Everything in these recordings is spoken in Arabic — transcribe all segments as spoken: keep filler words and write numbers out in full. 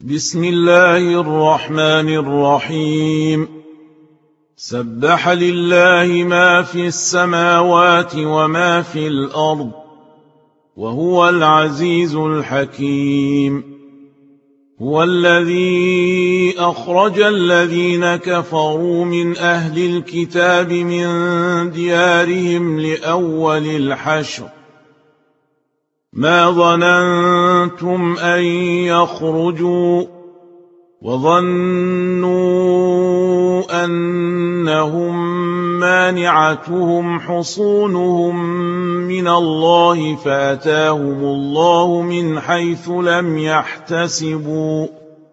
بسم الله الرحمن الرحيم. سبح لله ما في السماوات وما في الأرض وهو العزيز الحكيم. هو الذي أخرج الذين كفروا من أهل الكتاب من ديارهم لأول الحشر ما ظننتم أن يخرجوا وظنوا أنهم مانعتهم حصونهم من الله فأتاهم الله من حيث لم يحتسبوا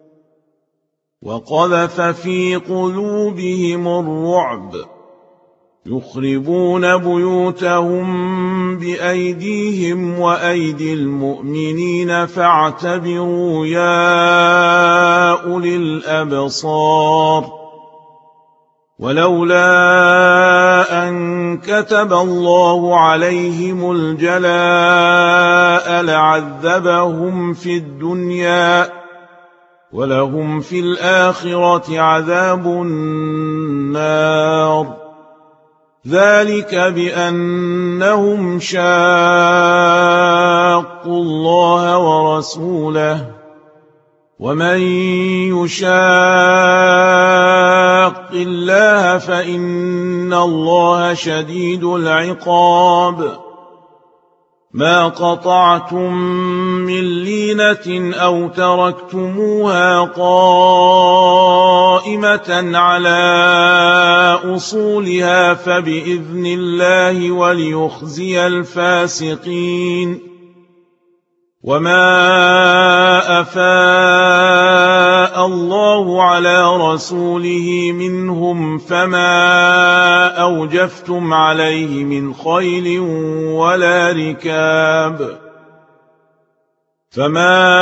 وقذف في قلوبهم الرعب يخربون بيوتهم بأيديهم وأيدي المؤمنين فاعتبروا يا أولي الأبصار. ولولا أن كتب الله عليهم الجلاء لعذبهم في الدنيا ولهم في الآخرة عذاب النار. ذلك بأنهم شاقوا الله ورسوله ومن يشاق الله فإن الله شديد العقاب. ما قطعتم من لينة أو تركتموها قائمة على أصولها فبإذن الله وليخزي الفاسقين. وما أفاء الله على رسوله منهم فما أوجفتم عليه من خيل ولا ركاب فما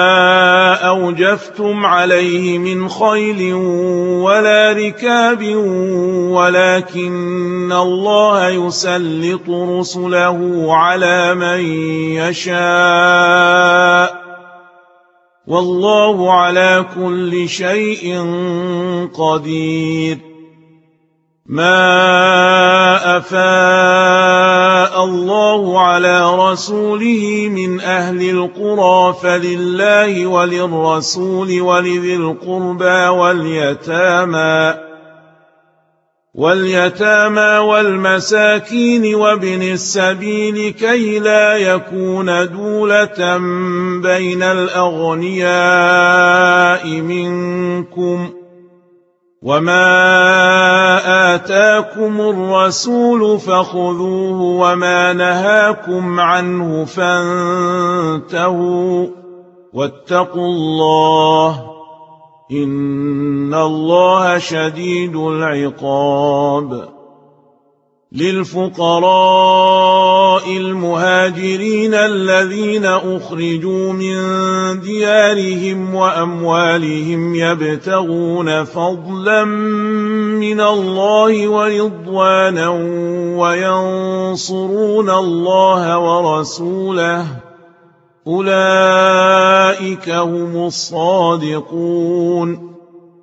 أوجفتم عليه من خيل ولا ركاب ولكن الله يسلط رسله على من يشاء والله على كل شيء قدير. ما أفاء الله على رسوله من أهل القرى فلله وللرسول ولذي القربى واليتامى واليتامى والمساكين وابن السبيل كي لا يكون دولة بين الأغنياء منكم. وما آتاكم الرسول فخذوه وما نهاكم عنه فانتهوا واتقوا الله إن الله شديد العقاب. للفقراء المهاجرين الذين أخرجوا من ديارهم وأموالهم يبتغون فضلا من الله ورضوانا وينصرون الله ورسوله أولئك هم الصادقون.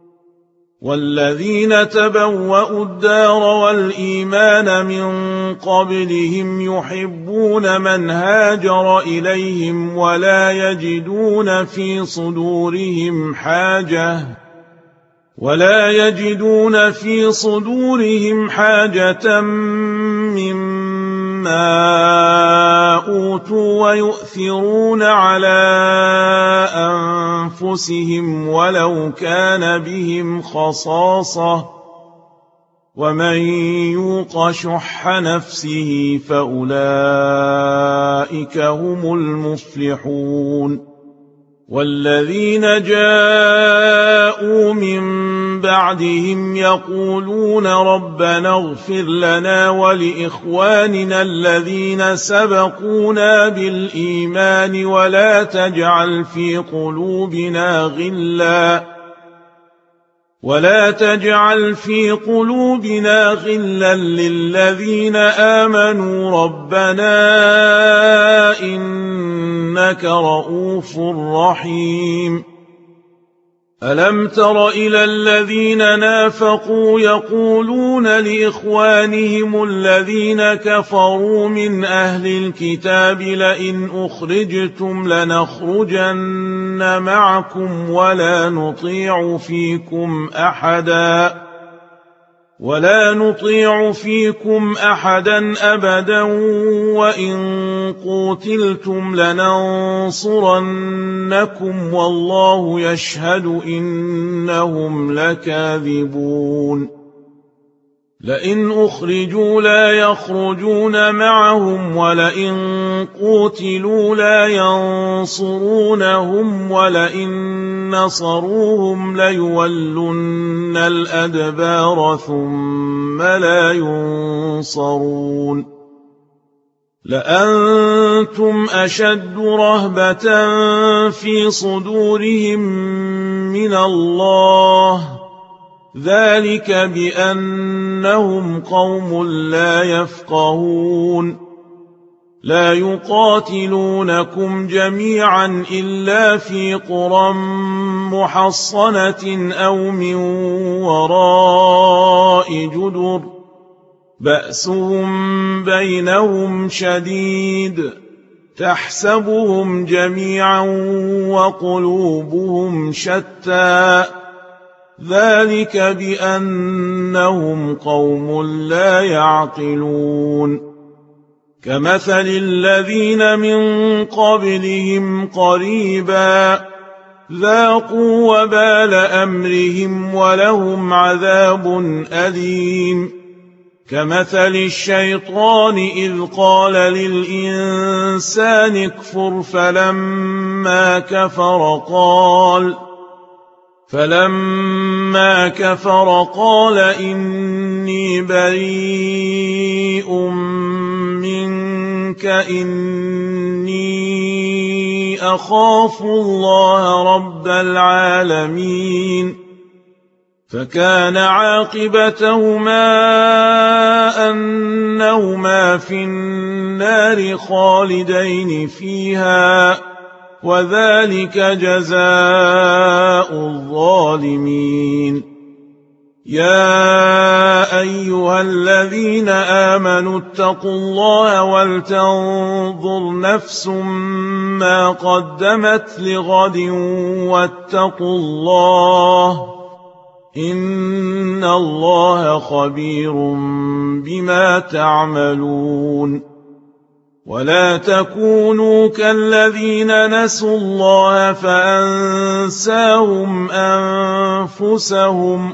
والذين تبوأوا الدار والإيمان من قبلهم يحبون من هاجر إليهم ولا يجدون في صدورهم حاجة ولا يجدون في صدورهم حاجة مما أوتوا ويؤثرون على أنفسهم ولو كان بهم خصاصة ومن يوق شح نفسه فأولئك هم المفلحون. والذين جاءوا من بعدهم يقولون ربنا اغفر لنا ولإخواننا الذين سبقونا بالإيمان ولا تجعل في قلوبنا غلا ولا تجعل في قلوبنا غلا للذين آمنوا ربنا إنك رؤوف رحيم. ألم تر إلى الذين نافقوا يقولون لإخوانهم الذين كفروا من أهل الكتاب لئن أخرجتم لنخرجن معكم ولا نطيع فيكم أحدا ولا نطيع فيكم أحدا أبدا وإن قوتلتم لننصرنكم والله يشهد إنهم لكاذبون لئن أخرجوا لا يخرجون معهم ولئن قوتلوا لا ينصرونهم ولئن نصروهم ليولن الأدبار ثم لا ينصرون لأنتم أشد رهبة في صدورهم من الله ذلك بأنهم قوم لا يفقهون لا يقاتلونكم جميعا إلا في قرى محصنة أو من وراء جدر بأسهم بينهم شديد تحسبهم جميعا وقلوبهم شتى ذلك بأنهم قوم لا يعقلون كمثل الذين من قبلهم قريبا ذاقوا وبال أمرهم ولهم عذاب أليم كمثل الشيطان إذ قال للإنسان اكفر فلما كفر قال فلما كفر قال إني بريء منك إني أخاف الله رب العالمين فكان عاقبتهما أنهما في النار خالدين فيها وذلك جزاء الظالمين يا أيها الذين آمنوا اتقوا الله ولتنظر نفس ما قدمت لغد واتقوا الله إن الله خبير بما تعملون ولا تكونوا كالذين نسوا الله فأنساهم أنفسهم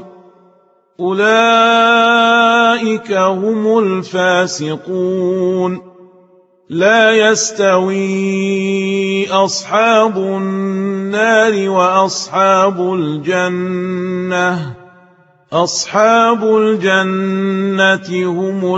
أولئك هم الفاسقون لا يستوي أصحاب النار وأصحاب الجنة أصحاب الجنة هم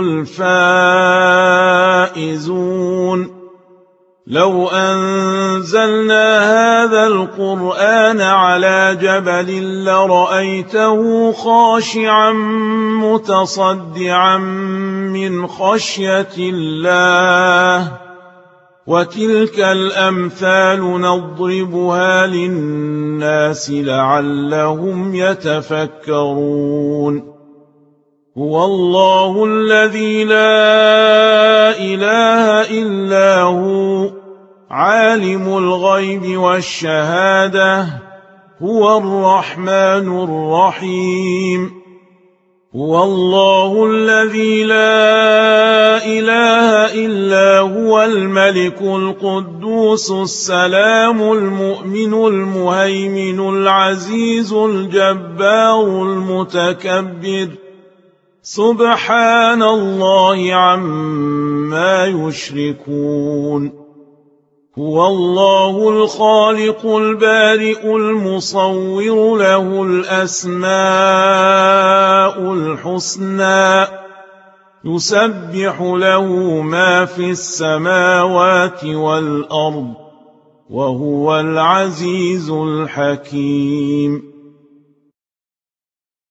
الفائزون لو أنزلنا هذا القرآن على جبل لرأيته خاشعا متصدعا من خشية الله وتلك الأمثال نضربها للناس لعلهم يتفكرون هو الله الذي لا إله إلا هو عالم الغيب والشهادة هو الرحمن الرحيم هو الله الذي لا إله إلا هو الملك القدوس السلام المؤمن المهيمن العزيز الجبار المتكبر سبحان الله عما يشركون هو الله الخالق البارئ المصور له الأسماء الحسنى يسبح له ما في السماوات والأرض وهو العزيز الحكيم